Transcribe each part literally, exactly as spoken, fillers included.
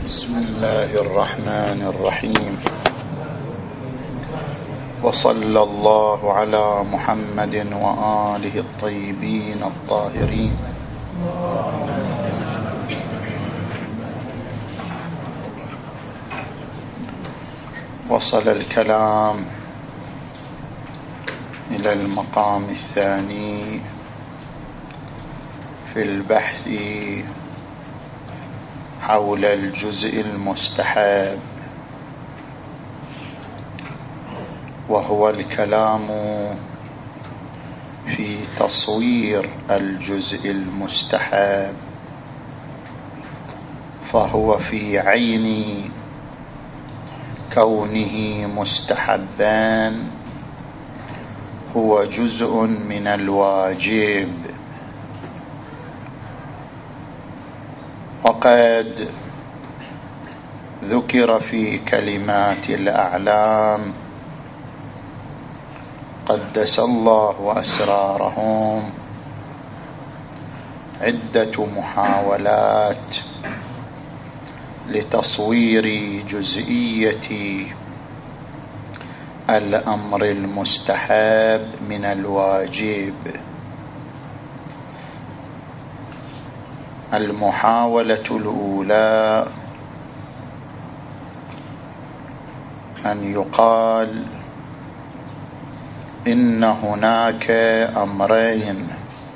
بسم الله الرحمن الرحيم. وصلى الله على محمد وآله الطيبين الطاهرين. وصل الكلام إلى المقام الثاني في البحث حول الجزء المستحب، وهو الكلام في تصوير الجزء المستحب، فهو في عين كونه مستحبا هو جزء من الواجب. وقد ذكر في كلمات الأعلام قدس الله أسرارهم عدة محاولات لتصوير جزئية الأمر المستحب من الواجب. المحاولة الأولى أن يقال إن هناك أمرين: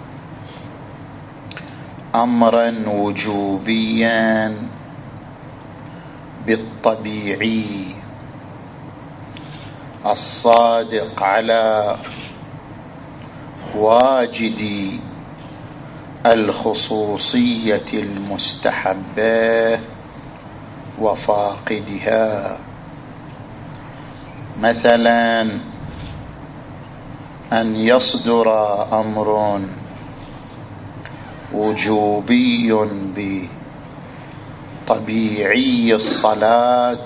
أمرا وجوبيا بالطبيعي الصادق على واجد الخصوصية المستحبة وفاقدها، مثلا أن يصدر أمر وجوبي بطبيعي الصلاة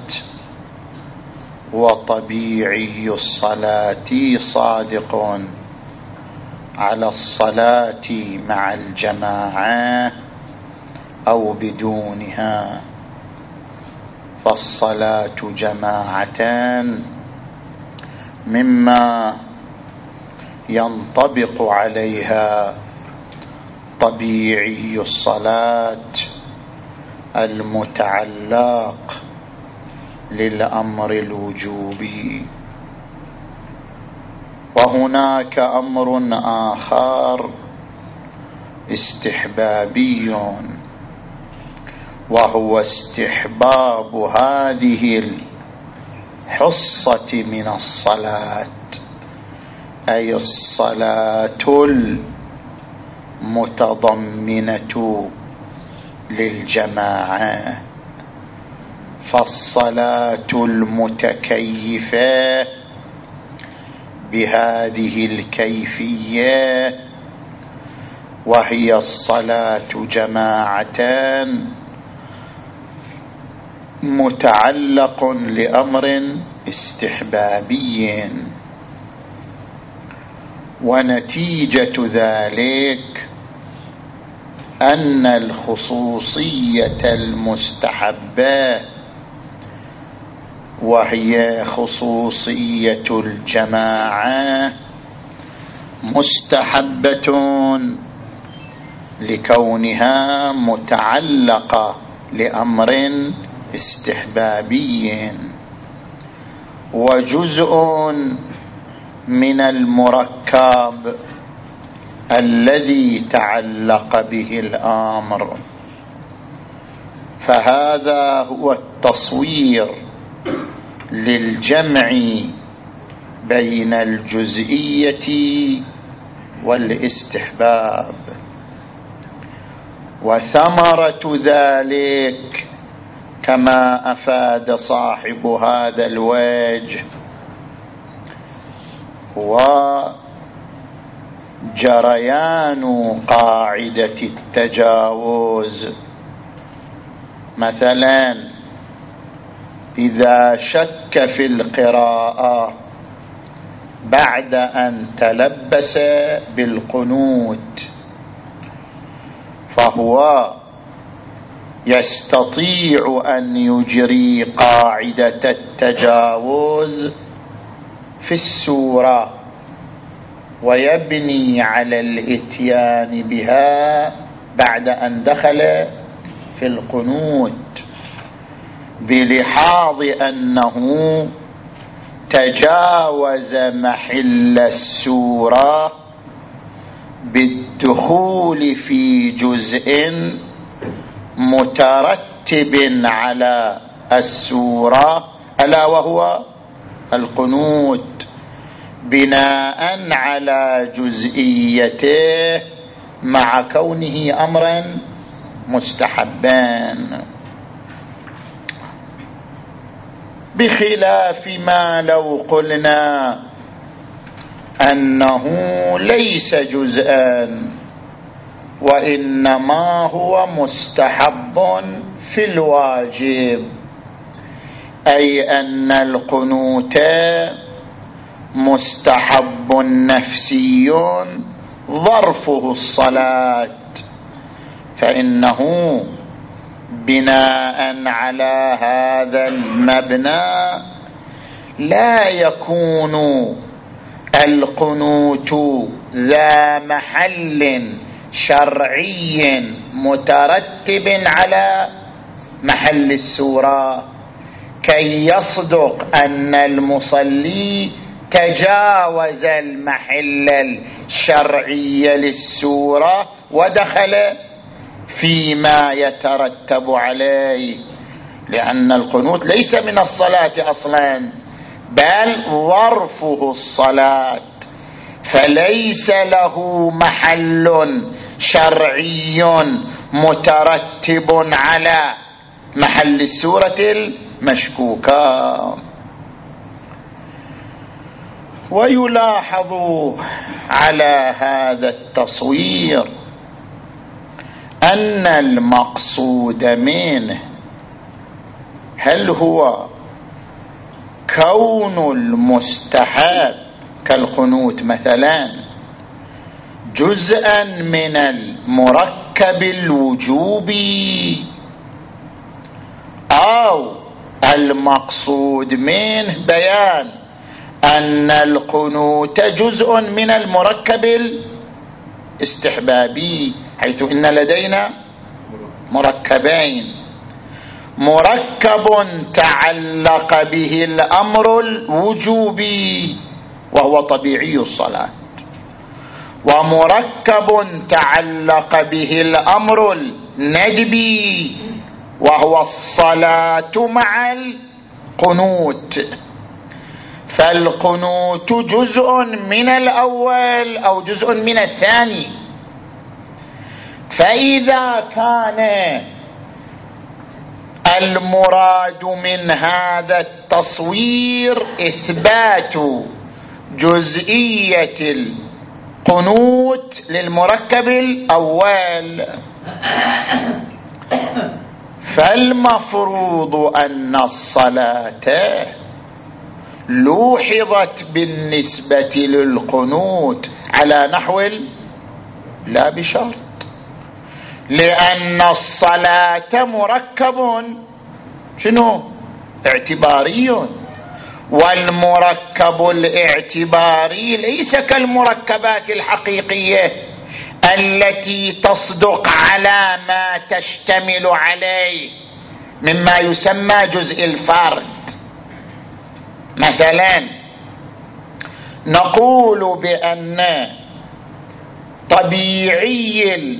وطبيعي الصلاة صادق على الصلاة مع الجماعة أو بدونها، فالصلاة جماعة مما ينطبق عليها طبيعي الصلاة المتعلق للأمر الوجوبي. وهناك أمر آخر استحبابي، وهو استحباب هذه الحصة من الصلاة، أي الصلاة المتضمنة للجماعة، فالصلاة المتكيفة بهذه الكيفية وهي الصلاة جماعة متعلق لأمر استحبابي، ونتيجة ذلك أن الخصوصية المستحبة وهي خصوصية الجماعة مستحبة لكونها متعلقة لأمر استحبابي، وجزء من المركب الذي تعلق به الأمر. فهذا هو التصوير للجمع بين الجزئية والاستحباب. وثمرة ذلك كما أفاد صاحب هذا الوجه هو جريان قاعدة التجاوز. مثلا إذا شك في القراءة بعد أن تلبس بالقنوت فهو يستطيع أن يجري قاعدة التجاوز في السورة ويبني على الإتيان بها بعد أن دخل في القنوت، بلحاظ أنه تجاوز محل السورة بالدخول في جزء مترتب على السورة ألا وهو القنوت، بناء على جزئيته مع كونه أمرا مستحبا، بخلاف ما لو قلنا أنه ليس جزءا وإنما هو مستحب في الواجب، أي أن القنوت مستحب نفسي ظرفه الصلاة، فإنه بناء على هذا المبنى لا يكون القنوت ذا محل شرعي مترتب على محل السورة كي يصدق أن المصلي تجاوز المحل الشرعي للسورة ودخل فيما يترتب عليه، لأن القنوت ليس من الصلاة أصلا بل ظرفه الصلاة، فليس له محل شرعي مترتب على محل السورة المشكوكة. ويلاحظ على هذا التصوير أن المقصود منه هل هو كون المستحب كالقنوت مثلا جزءا من المركب الوجوبي، أو المقصود منه بيان أن القنوت جزء من المركب الاستحبابي، حيث إن لدينا مركبين: مركب تعلق به الأمر الوجوبي وهو طبيعي الصلاة، ومركب تعلق به الأمر الندبي وهو الصلاة مع القنوت، فالقنوت جزء من الأول أو جزء من الثاني. فإذا كان المراد من هذا التصوير إثبات جزئية القنوت للمركب الأول، فالمفروض أن الصلاة لوحظت بالنسبة للقنوت على نحو لا بشرط، لأن الصلاة مركب شنو؟ اعتباري، والمركب الاعتباري ليس كالمركبات الحقيقية التي تصدق على ما تشتمل عليه مما يسمى جزء الفرد. مثلا نقول بأن طبيعي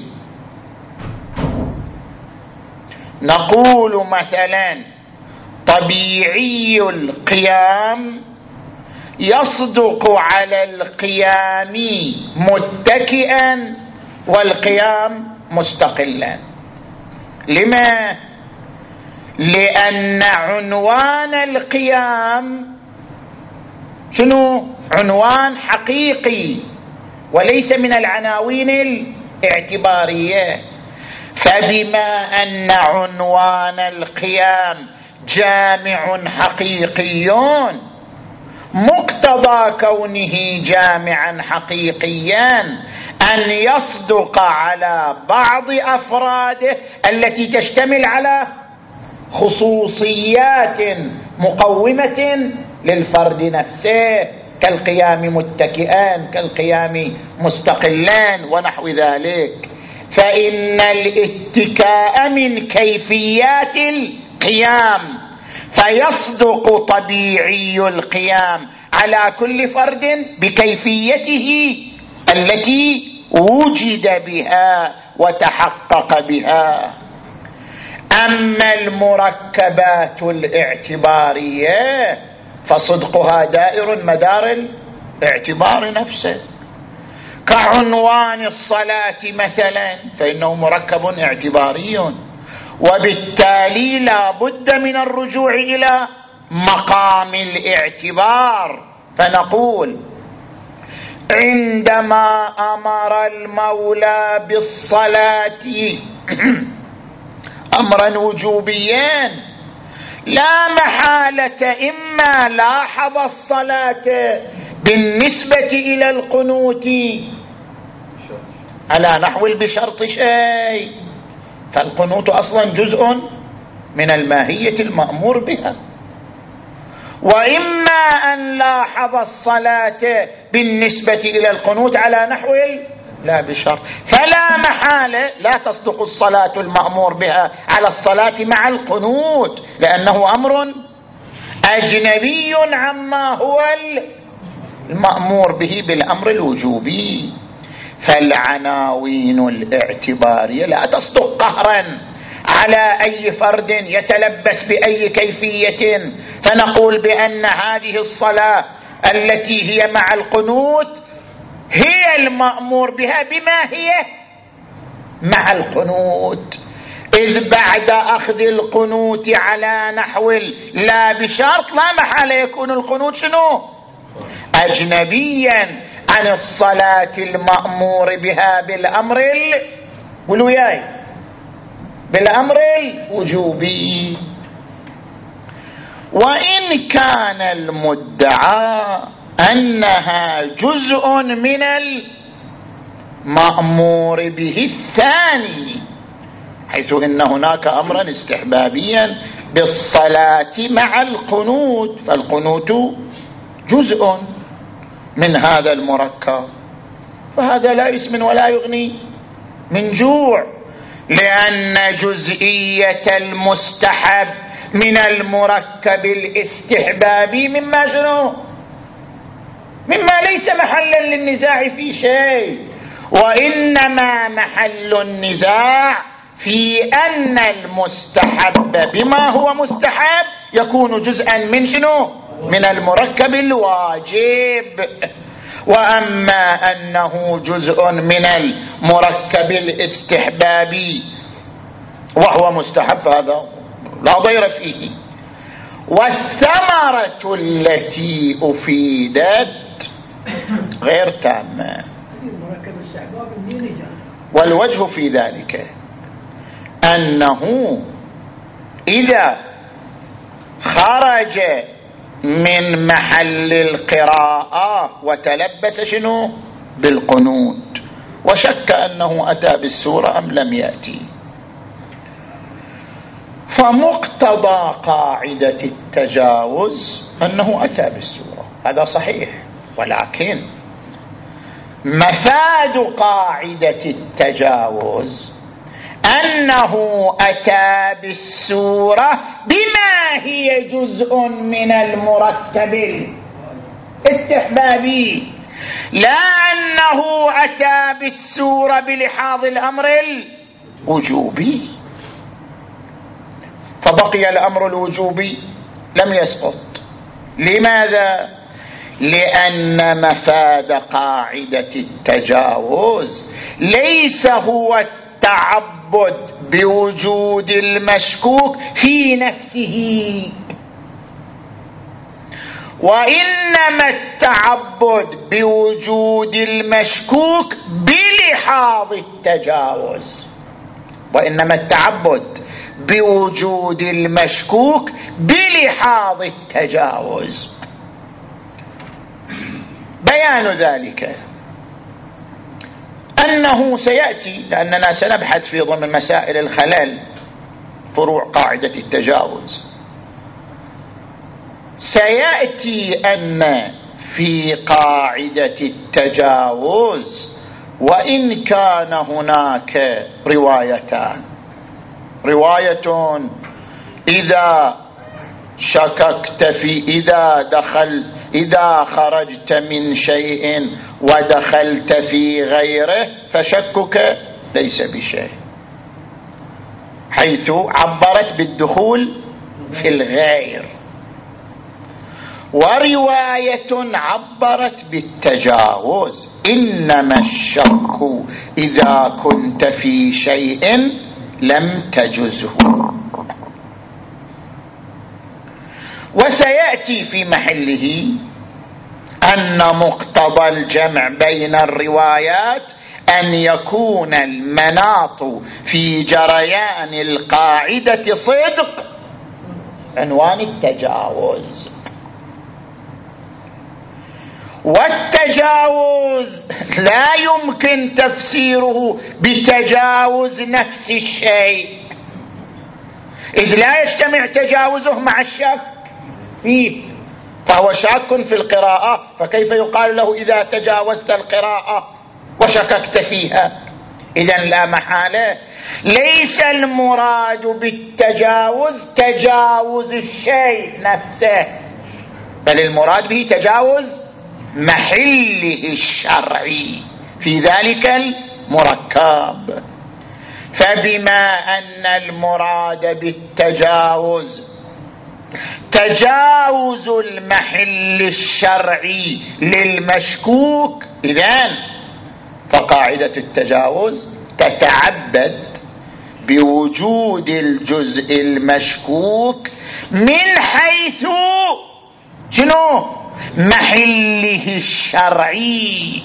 نقول مثلا طبيعي القيام يصدق على القيام متكئا والقيام مستقلا. لما؟ لأن عنوان القيام شنو؟ عنوان حقيقي وليس من العناوين الاعتبارية، فبما أن عنوان القيام جامع حقيقي مقتضى كونه جامعا حقيقيا أن يصدق على بعض أفراده التي تشتمل على خصوصيات مقومة للفرد نفسه، كالقيام متكئا، كالقيام مستقلا ونحو ذلك. فإن الاتكاء من كيفيات القيام، فيصدق طبيعي القيام على كل فرد بكيفيته التي وجد بها وتحقق بها. أما المركبات الاعتبارية فصدقها دائر مدار الاعتبار نفسه، كعنوان الصلاة مثلا فإنه مركب اعتباري، وبالتالي لا بد من الرجوع إلى مقام الاعتبار. فنقول عندما أمر المولى بالصلاة أمرا وجوبيا لا محالة إما لاحظ الصلاة بالنسبة إلى القنوت على نحو بشرط شيء، فالقنوت أصلا جزء من الماهية المأمور بها، وإما أن لاحظ الصلاة بالنسبة إلى القنوت على نحو لا بشرط، فلا محالة لا تصدق الصلاة المأمور بها على الصلاة مع القنوت، لأنه أمر أجنبي عما هو المأمور به بالأمر الوجوبي. فالعناوين الاعتبارية لا تصدق قهرا على أي فرد يتلبس بأي كيفية، فنقول بأن هذه الصلاة التي هي مع القنوت هي المأمور بها بما هي مع القنوت، إذ بعد أخذ القنوت على نحو لا بشرط لا محالة يكون القنوت شنو؟ أجنبيا عن الصلاة المأمور بها بالأمر ال... والوياي بالأمر الوجوبي. وإن كان المدعى أنها جزء من المأمور به الثاني، حيث إن هناك أمرا استحبابيا بالصلاة مع القنوت، فالقنوت جزء من هذا المركب، فهذا لا اسم ولا يغني من جوع، لأن جزئية المستحب من المركب الاستحبابي مما شنو؟ مما ليس محلا للنزاع في شيء، وإنما محل النزاع في أن المستحب بما هو مستحب يكون جزءا من شنو؟ من المركب الواجب. وأما أنه جزء من المركب الاستحبابي وهو مستحب فهذا لا ضير فيه. والثمرة التي أفيدت غير تامة، والوجه في ذلك أنه إذا خرج من محل القراءة وتلبس شنو؟ بالقنوت، وشك أنه أتى بالسورة أم لم يأتي، فمقتضى قاعدة التجاوز أنه أتى بالسورة، هذا صحيح، ولكن مفاد قاعدة التجاوز أنه أتى بالسورة بما هي جزء من المركب الاستحبابي، لا أنه أتى بالسورة بلحاظ الأمر الوجوبي، فبقي الأمر الوجوبي لم يسقط. لماذا؟ لأن مفاد قاعدة التجاوز ليس هو التعبد بوجود المشكوك في نفسه، وإنما التعبد بوجود المشكوك بلحاظ التجاوز، وإنما التعبد بوجود المشكوك بلحاظ التجاوز. بيان ذلك أنه سيأتي، لأننا سنبحث في ضمن مسائل الخلل فروع قاعدة التجاوز، سيأتي أن في قاعدة التجاوز وإن كان هناك روايتان، رواية إذا شككت في إذا دخل إذا خرجت من شيء ودخلت في غيره فشكك ليس بشيء، حيث عبرت بالدخول في الغير، ورواية عبرت بالتجاوز، إنما الشك إذا كنت في شيء لم تجزه. وسيأتي في محله أن مقتضى الجمع بين الروايات أن يكون المناط في جريان القاعدة صدق عنوان التجاوز، والتجاوز لا يمكن تفسيره بتجاوز نفس الشيء، إذ لا يجتمع تجاوزه مع الشك فيه، فهو شاك في القراءة، فكيف يقال له إذا تجاوزت القراءة وشككت فيها؟ إذن لا محالة ليس المراد بالتجاوز تجاوز الشيء نفسه، بل المراد به تجاوز محله الشرعي في ذلك المركب. فبما أن المراد بالتجاوز تجاوز المحل الشرعي للمشكوك، إذن فقاعدة التجاوز تتعبد بوجود الجزء المشكوك من حيث شنو؟ محله الشرعي.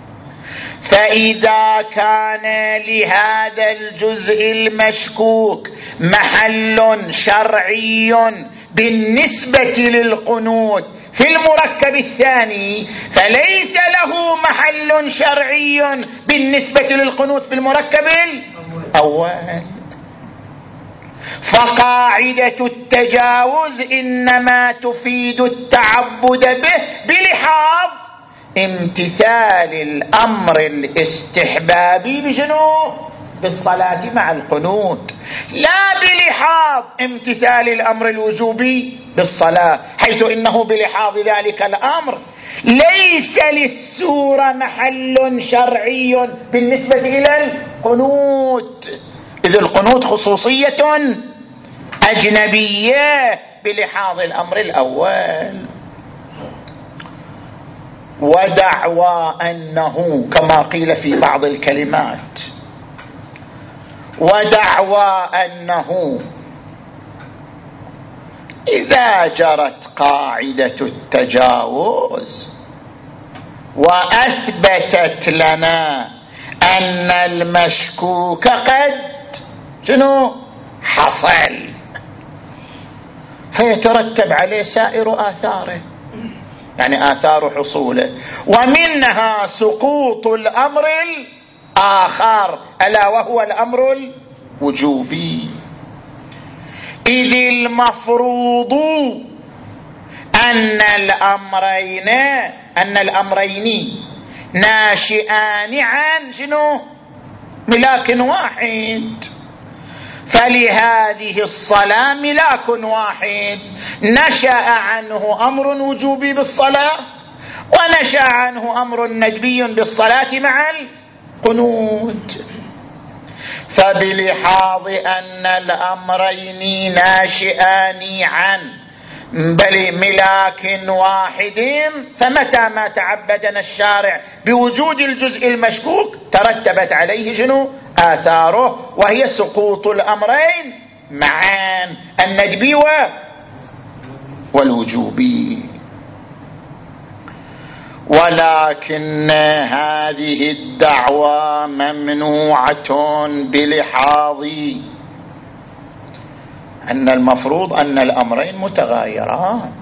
فإذا كان لهذا الجزء المشكوك محل شرعي بالنسبة للقنوت في المركب الثاني، فليس له محل شرعي بالنسبة للقنوت في المركب الأول. فقاعدة التجاوز إنما تفيد التعبد به بلحاظ امتثال الأمر الاستحبابي بشنو؟ بالصلاة مع القنوت، لا بلحاظ امتثال الأمر الوجوبي بالصلاة، حيث إنه بلحاظ ذلك الأمر ليس للسورة محل شرعي بالنسبة إلى القنوت، إذ القنوت خصوصية أجنبية بلحاظ الأمر الأول. ودعوى أنه كما قيل في بعض الكلمات، ودعوى أنه إذا جرت قاعدة التجاوز وأثبتت لنا أن المشكوك قد شنو حصل، فيترتب عليه سائر آثاره، يعني آثار حصوله، ومنها سقوط الأمر الآخر ألا وهو الأمر الوجوبي، إذ المفروض أن الأمرين أن الأمرين ناشئان عن شنو؟ ملاك واحد. فلهذه الصلاة ملاك واحد نشأ عنه أمر وجوبي بالصلاة، ونشأ عنه أمر ندبي بالصلاة مع القنوت. فبلحاظ أن الأمرين ناشئان عن بل ملاك واحد، فمتى ما تعبدنا الشارع بوجود الجزء المشكوك ترتبت عليه شنو؟ آثاره، وهي سقوط الأمرين معا، الندبي والوجوبي. ولكن هذه الدعوة ممنوعة بلحاظ أن المفروض أن الأمرين متغايران،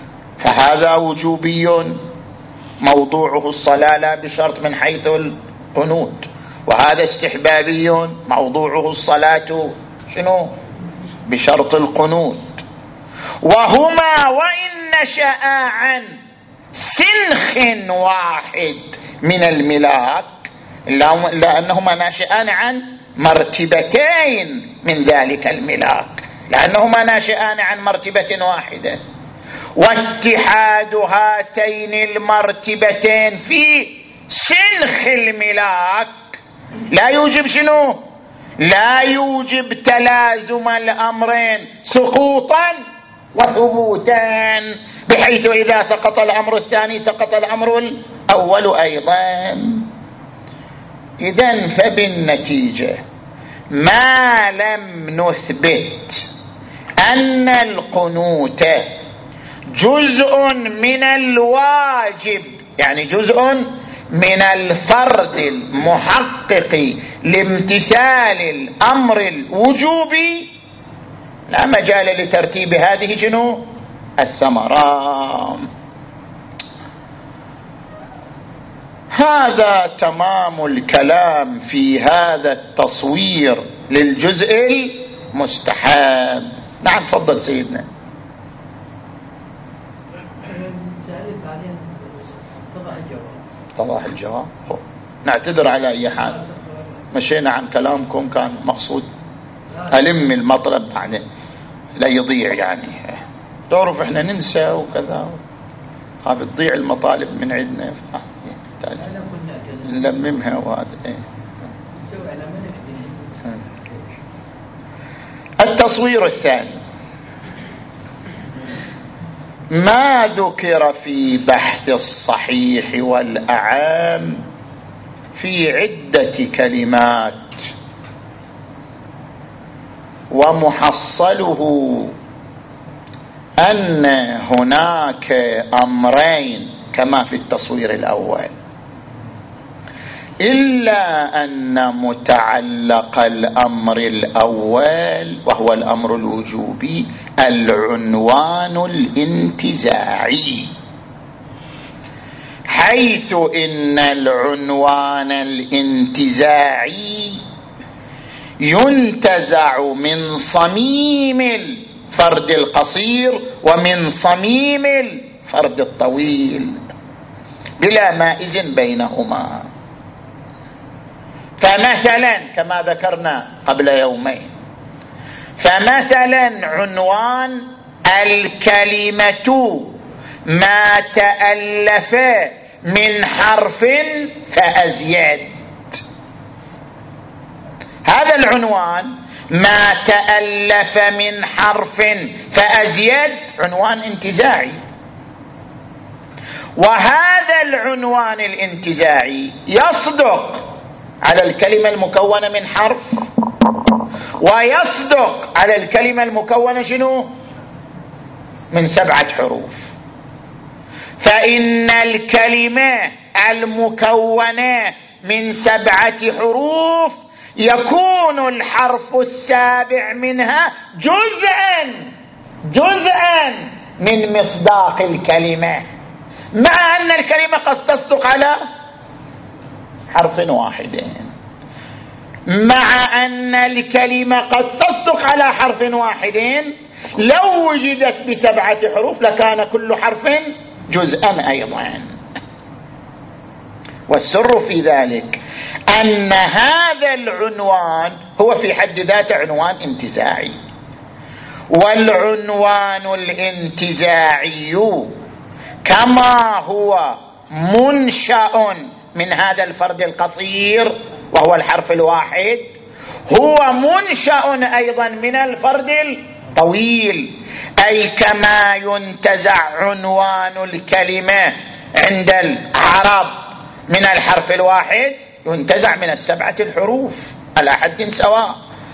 فهذا وجوبي موضوعه الصلاة لا بشرط من حيث قنوت، وهذا استحبابي موضوعه الصلاة شنو بشرط القنوت. وهما وإن نشأ عن سنخ واحد من الملاك، لأنهما ناشئان عن مرتبتين من ذلك الملاك، لأنهما ناشئان عن مرتبة واحدة. واتحاد هاتين المرتبتين في سنخ الملاك لا يوجب شنو؟ لا يوجب تلازم الأمرين سقوطا وثبوتا، بحيث إذا سقط الأمر الثاني سقط الأمر الأول أيضا. إذن فبالنتيجة ما لم نثبت أن القنوت جزء من الواجب، يعني جزء من الفرض المحقق لامتثال الأمر الوجوبي، لا مجال لترتيب هذه شنو الثمرة. هذا تمام الكلام في هذا التصوير للجزء المستحب. نعم تفضل سيدنا. طبعا الجواب نعتذر على أي حال، مشينا عن كلامكم كان مقصود ألم المطلب بعدين لا يضيع، يعني تعرف احنا ننسى وكذا، هذا تضيع المطالب من عندنا نلممها. وهذا ايه. التصوير الثاني ما ذكر في بحث الصحيح والأعام في عدة كلمات، ومحصله أن هناك أمرين كما في التصوير الأول، إلا أن متعلق الأمر الأول وهو الأمر الوجوبي العنوان الانتزاعي، حيث إن العنوان الانتزاعي ينتزع من صميم الفرد القصير ومن صميم الفرد الطويل بلا مائز بينهما. فمثلا كما ذكرنا قبل يومين، فمثلا عنوان الكلمة ما تألف من حرف فأزيد، هذا العنوان ما تألف من حرف فأزيد عنوان انتزاعي، وهذا العنوان الانتزاعي يصدق على الكلمة المكونة من حرف، ويصدق على الكلمة المكونة شنو من سبعة حروف. فإن الكلمة المكونة من سبعة حروف يكون الحرف السابع منها جزءا جزءا من مصداق الكلمة، مع أن الكلمة قد تصدق على حرف واحد، مع أن الكلمة قد تصدق على حرف واحد، لو وجدت بسبعة حروف لكان كل حرف جزءا أيضا. والسر في ذلك أن هذا العنوان هو في حد ذاته عنوان انتزاعي، والعنوان الانتزاعي كما هو منشأ من هذا الفرد القصير وهو الحرف الواحد، هو منشأ أيضا من الفرد الطويل، أي كما ينتزع عنوان الكلمة عند العرب من الحرف الواحد ينتزع من السبعة الحروف على حد سواء.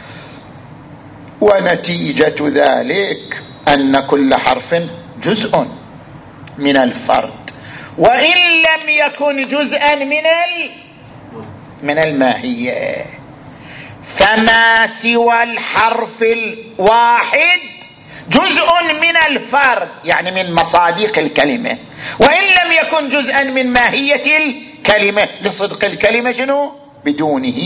ونتيجة ذلك أن كل حرف جزء من الفرد، وإن لم يكن جزءا من ال... من الماهية، فما سوى الحرف الواحد جزء من الفرد، يعني من مصادق الكلمة، وإن لم يكن جزءا من ماهية كلمة لصدق الكلمة شنو بدونه.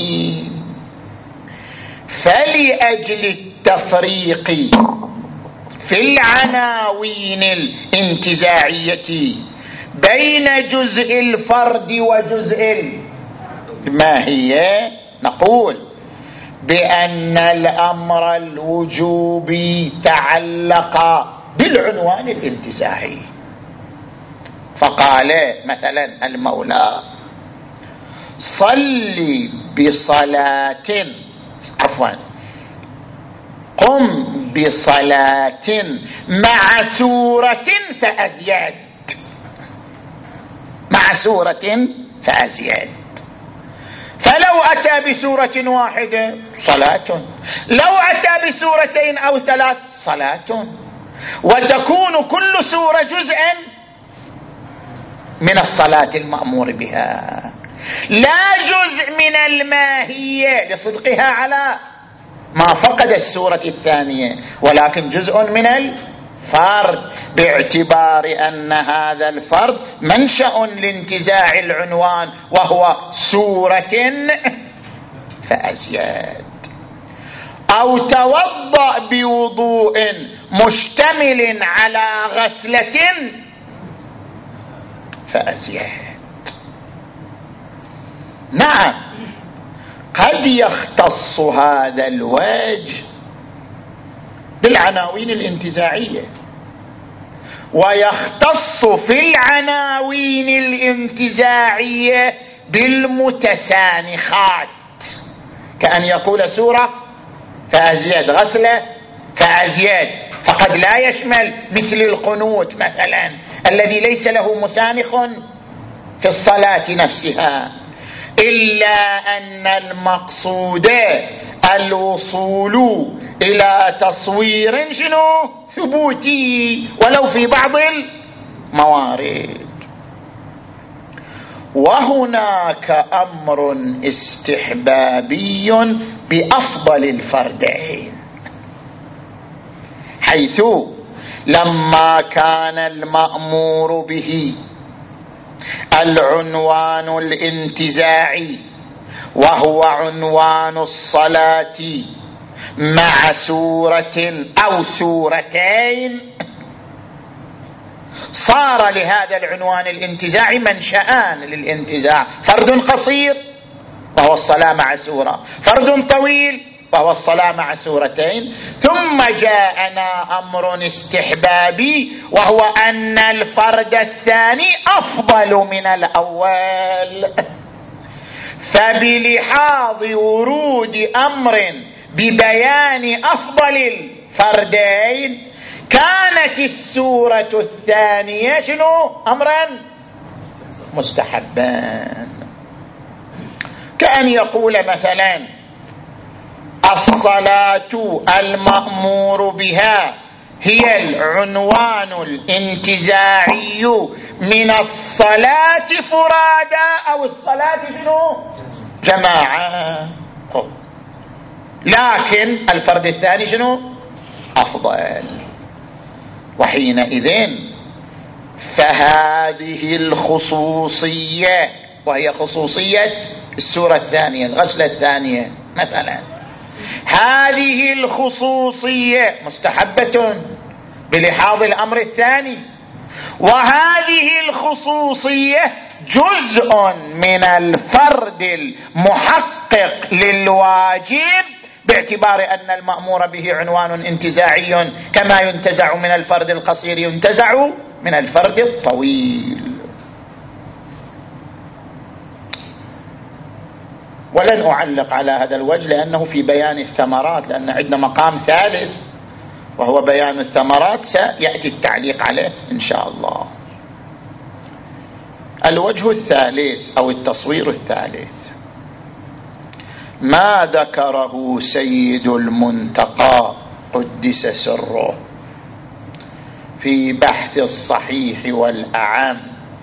فلأجل التفريق في العناوين الانتزاعية بين جزء الفرد وجزء الماهية نقول بأن الأمر الوجوبي تعلق بالعنوان الانتزاعي. فقال مثلا المولى صل بصلاة عفوا قم بصلاة مع سورة فأزيد، مع سورة فأزيد. فلو أتى بسورة واحدة صلاة، لو أتى بسورتين أو ثلاث صلاة، وتكون كل سورة جزءا من الصلاة المأمور بها، لا جزء من الماهية لصدقها على ما فقد السورة الثانية، ولكن جزء من الفرد باعتبار أن هذا الفرد منشأ لانتزاع العنوان وهو سورة فأزيد. أو توضأ بوضوء مشتمل على غسلة فأزيد. نعم قد يختص هذا الوجه بالعناوين الانتزاعية، ويختص في العناوين الانتزاعية بالمتسانخات، كأن يقول سورة فأزيد، غسلة فأزيد، فقد لا يشمل مثل القنوت مثلا الذي ليس له مسانخ في الصلاة نفسها، إلا أن المقصود الوصول إلى تصوير شنو ثبوتي ولو في بعض الموارد. وهناك أمر استحبابي بأفضل الفردين، حيث لما كان المأمور به العنوان الانتزاعي وهو عنوان الصلاة مع سورة أو سورتين، صار لهذا العنوان الانتزاعي منشأان للانتزاع: فرد قصير وهو الصلاة مع سورة، فرد طويل وهو الصلاة مع سورتين. ثم جاءنا أمر استحبابي وهو أن الفرد الثاني أفضل من الأول، فبلحاظ ورود أمر ببيان أفضل الفردين كانت السورة الثانية شنو أمرا مستحبا. كأن يقول مثلا الصلاة المأمور بها هي العنوان الانتزاعي من الصلاة فرادى أو الصلاة شنو جماعة، لكن الفرد الثاني شنو أفضل. وحينئذ فهذه الخصوصية، وهي خصوصية السورة الثانية الغسلة الثانية مثلا، هذه الخصوصية مستحبة بلحاظ الأمر الثاني، وهذه الخصوصية جزء من الفرد المحقق للواجب باعتبار أن المأمور به عنوان انتزاعي كما ينتزع من الفرد القصير ينتزع من الفرد الطويل. ولن أعلق على هذا الوجه لأنه في بيان الثمرات، لأن عندنا مقام ثالث وهو بيان الثمرات سيأتي التعليق عليه إن شاء الله. الوجه الثالث أو التصوير الثالث ما ذكره سيد المنتقى قدس سره في بحث الصحيح والأعم،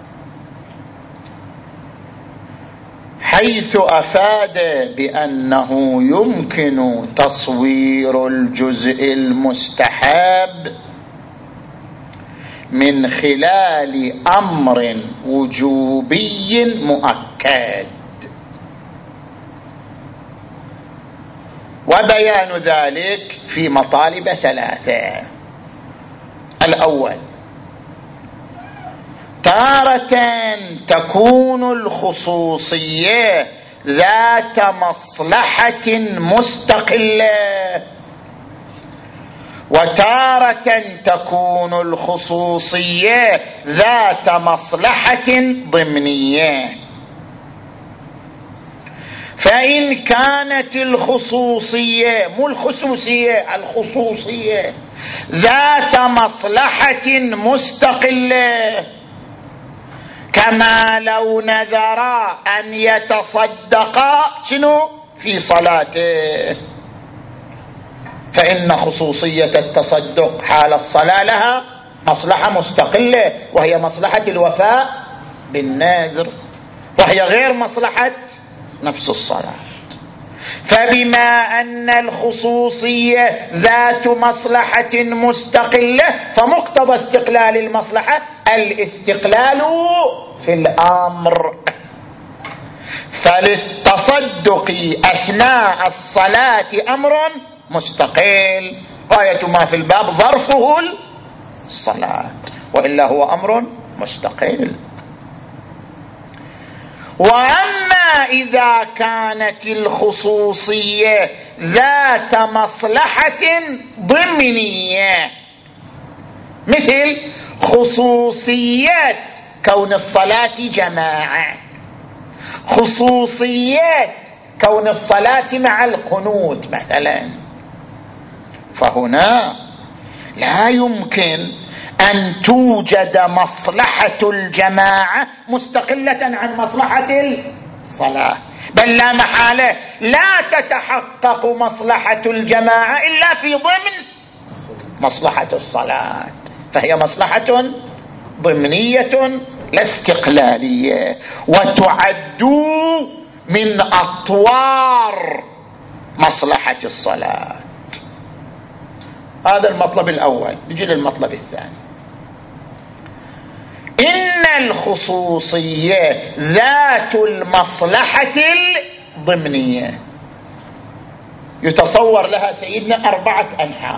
حيث أفاد بأنه يمكن تصوير الجزء المستحب من خلال أمر وجوبي مؤكد. وبيان ذلك في مطالب ثلاثة. الأول: تارة تكون الخصوصية ذات مصلحة مستقلة، وتارة تكون الخصوصية ذات مصلحة ضمنية. فإن كانت الخصوصية، مو الخصوصية، الخصوصية ذات مصلحة مستقلة، كما لو نذرا أن يتصدقا شنو في صلاته، فإن خصوصية التصدق حال الصلاة لها مصلحة مستقلة، وهي مصلحة الوفاء بالنذر، وهي غير مصلحة نفس الصلاة. فبما أن الخصوصية ذات مصلحة مستقلة، فمقتضى استقلال المصلحة الاستقلال في الأمر. فللتصدق أثناء الصلاة أمر مستقل، غاية ما في الباب ظرفه الصلاة، وإلا هو أمر مستقل. وأما إذا كانت الخصوصية ذات مصلحة ضمنية، مثل خصوصيات كون الصلاة جماعة، خصوصيات كون الصلاة مع القنوت مثلا، فهنا لا يمكن أن توجد مصلحة الجماعة مستقلة عن مصلحة الصلاة، بل لا محالة لا تتحقق مصلحة الجماعة إلا في ضمن مصلحة الصلاة، فهي مصلحة ضمنية لا استقلالية، وتعد من أطوار مصلحة الصلاة. هذا المطلب الأول. نجي للمطلب الثاني: إن الخصوصية ذات المصلحة الضمنية يتصور لها سيدنا أربعة أنحاء: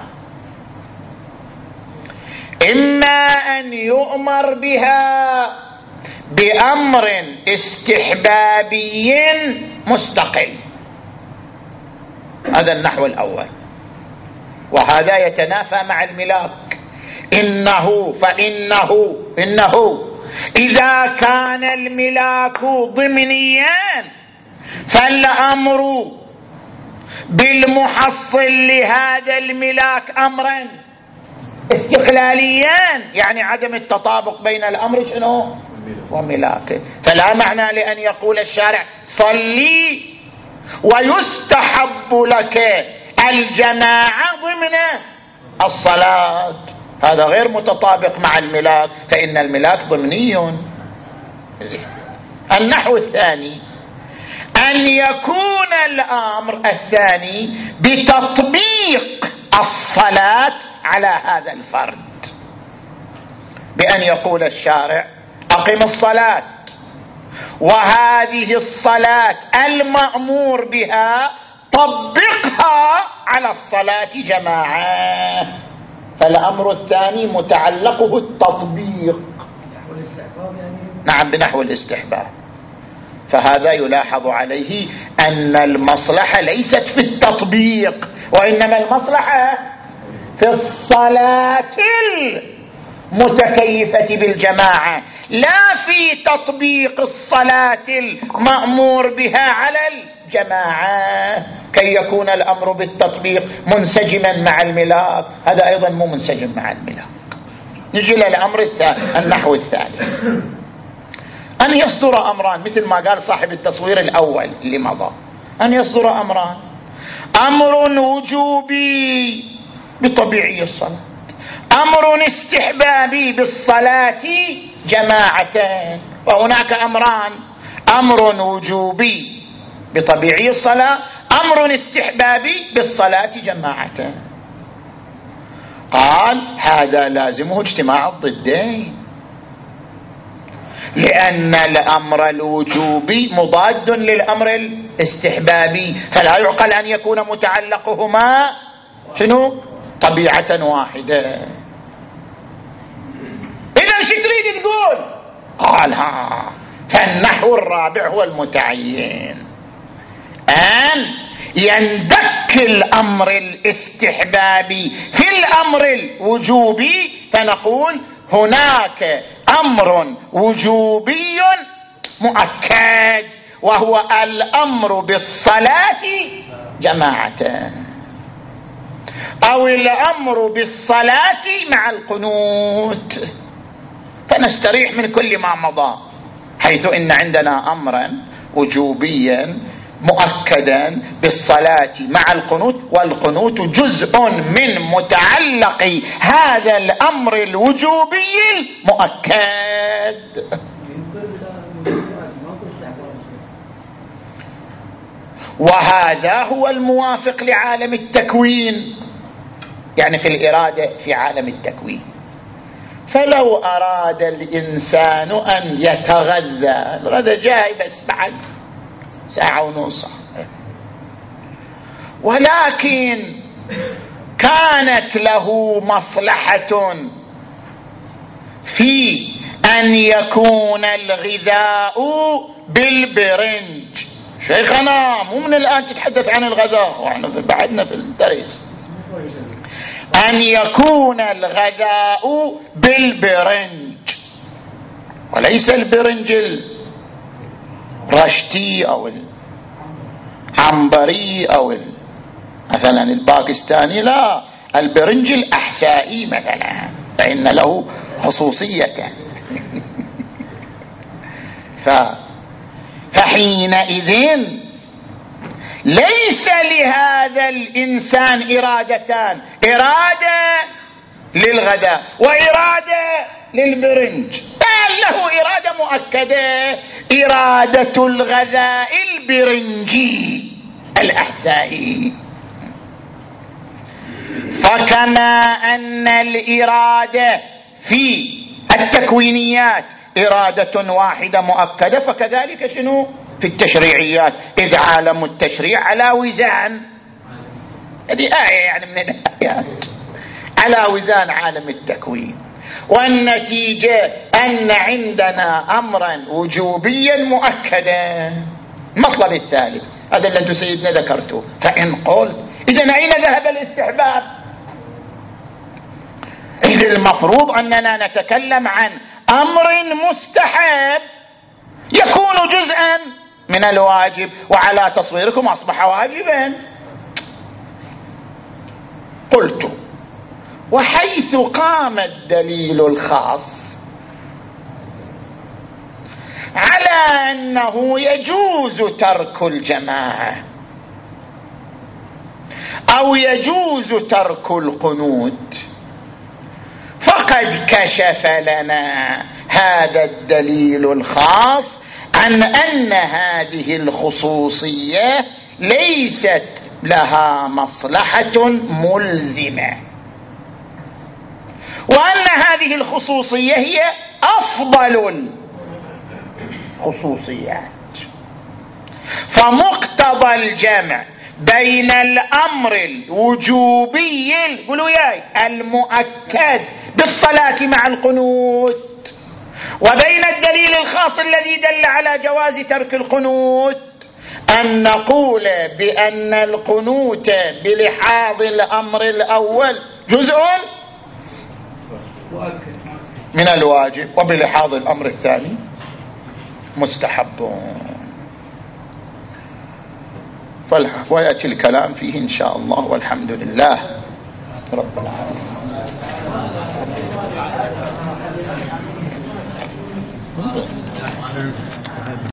إما أن يؤمر بها بأمر استحبابي مستقل، هذا النحو الأول، وهذا يتنافى مع الملاك. إنه فإنه إنه إذا كان الملاك ضمنيا فالأمر بالمحصل لهذا الملاك أمرا استقلاليان، يعني عدم التطابق بين الأمر شنو وملاكه. فلا معنى لأن يقول الشارع صلي ويستحب لك الجماعة ضمن الصلاة، هذا غير متطابق مع الملاك، فإن الملاك ضمني. النحو الثاني: أن يكون الأمر الثاني بتطبيق الصلاة على هذا الفرد، بأن يقول الشارع أقم الصلاة، وهذه الصلاة المأمور بها طبقها على الصلاة جماعة، فالأمر الثاني متعلقه التطبيق. نعم، بنحو الاستحباب. فهذا يلاحظ عليه أن المصلحة ليست في التطبيق، وإنما المصلحة في الصلاة المتكيفة بالجماعة، لا في تطبيق الصلاة المأمور بها على الجماعة، كي يكون الأمر بالتطبيق منسجما مع الملاك، هذا أيضا مو منسجم مع الملاك. نجي للأمر الثاني، النحو الثالث: أن يصدر أمران، مثل ما قال صاحب التصوير الأول اللي مضى، أن يصدر أمران: أمر وجوبي بطبيعي الصلاة، أمر استحبابي بالصلاة جماعتين. فهناك أمران: أمر وجوبي بطبيعي الصلاة، أمر استحبابي بالصلاة جماعتين. قال: هذا لازمه اجتماع الضدين، لأن الأمر الوجوبي مضاد للأمر الاستحبابي، فلا يعقل أن يكون متعلقهما شنو؟ طبيعة واحدة. إذا شو تريد تقول؟ قال ها، فالنحو الرابع هو المتعين، أن يندك الأمر الاستحبابي في الأمر الوجوبي، فنقول هناك أمر وجوبي مؤكد وهو الأمر بالصلاة جماعة، أو الأمر بالصلاة مع القنوت، فنستريح من كل ما مضى، حيث إن عندنا أمرا وجوبيا مؤكدا بالصلاة مع القنوت، والقنوت جزء من متعلق هذا الأمر الوجوبي المؤكد. وهذا هو الموافق لعالم التكوين، يعني في الإرادة في عالم التكوين. فلو أراد الإنسان أن يتغذى، الغذاء جاي بس بعد ساعة ونص، ولكن كانت له مصلحة في أن يكون الغذاء بالبرنج. شيخنا مو من الآن تتحدث عن الغذاء، وإحنا بعدنا في الدرس. أن يكون الغذاء بالبرنج وليس البرنج الرشتي أو العنبري أو مثلا الباكستاني، لا، البرنج الأحسائي مثلا، فإن له خصوصية. ف... فحينئذ ليس لهذا الإنسان إرادتان، إرادة للغداء وإرادة للبرنج، بل له إرادة مؤكدة، إرادة الغذاء البرنجي الأحسائي. فكما أن الإرادة في التكوينيات إرادة واحدة مؤكدة، فكذلك شنو في التشريعيات، إذ عالم التشريع على وزان، هذه آية يعني من الآيات، على وزان عالم التكوين. والنتيجة أن عندنا أمرا وجوبيا مؤكدا. المطلب الثالث هذا الذي سيدنا ذكرته، فإن قلت إذن أين ذهب الاستحباب؟ إذ المفروض أننا نتكلم عن أمر مستحب يكون جزءا من الواجب، وعلى تصويركم أصبح واجبا. قلت وحيث قام الدليل الخاص على أنه يجوز ترك الجماعة أو يجوز ترك القنوت، فقد كشف لنا هذا الدليل الخاص عن أن هذه الخصوصية ليست لها مصلحة ملزمة، وأن هذه الخصوصية هي أفضل الخصوصيات. فمقتضى الجمع بين الأمر الوجوبي قولوا ياي المؤكد بالصلاة مع القنوت، وبين الدليل الخاص الذي دل على جواز ترك القنوت، أن نقول بأن القنوت بلحاظ الأمر الأول جزء من الواجب، وبلحاظ الأمر الثاني مستحب. ويأتي الكلام فيه إن شاء الله، والحمد لله رب العالمين.